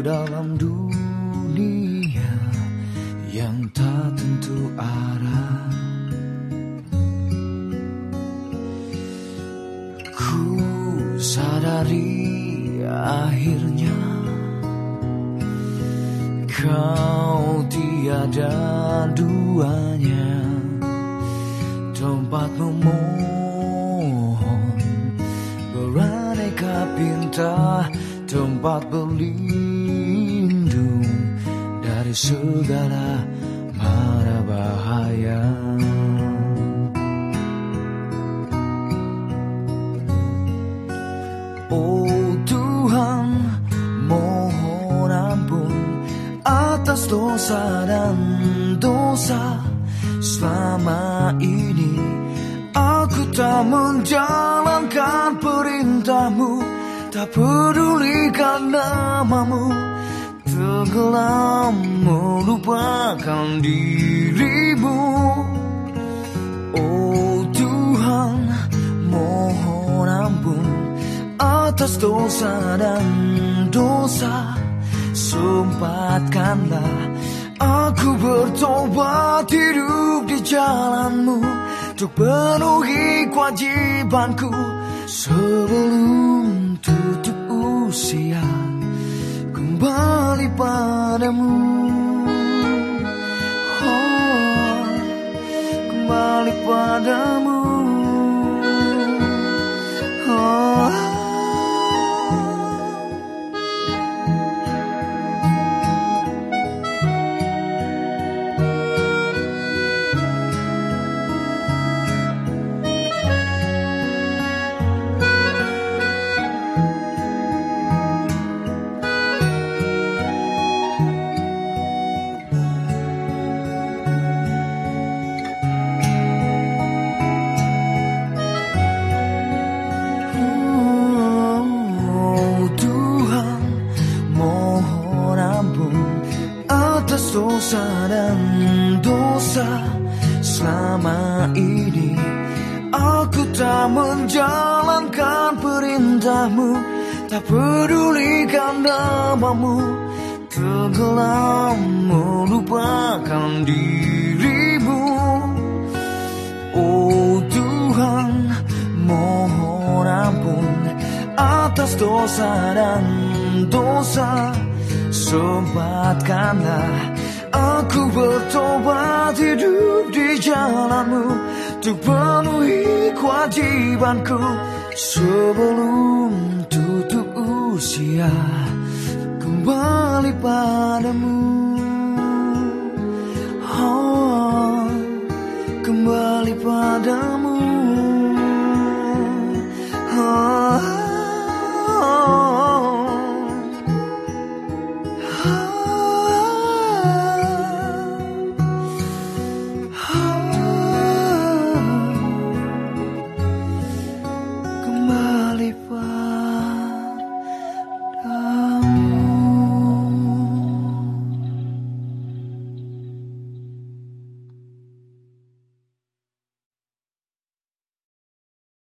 dalam dunia yang tak tentu arah. Ku sadari akhirnya kau tiada duanya, tempat memohon beraneka pinta, tempat berlindung dari segala mara bahaya. Oh Tuhan, mohon ampun atas dosa dan dosa. Selama ini aku tak menjalankan perintah-Mu, tak pedulikan namamu, tenggelam melupakan dirimu. Oh Tuhan, mohon ampun atas dosa dan dosa. Sempatkanlah aku bertobat, hidup di jalan-Mu, untuk penuhi kewajibanku sebelum tutup usia, kembali padamu. Oh, kembali padamu. Oh. Dosa dan dosa. Selama ini aku tak menjalankan perintah-Mu, tak pedulikan namamu, tenggelam melupakan dirimu. Oh Tuhan, mohon ampun atas dosa dan dosa. Sempatkanlah aku bertobat, hidup di jalan-Mu, untuk penuhi kewajibanku sebelum tutup usia, kembali padamu. Oh, kembali padamu. Oh.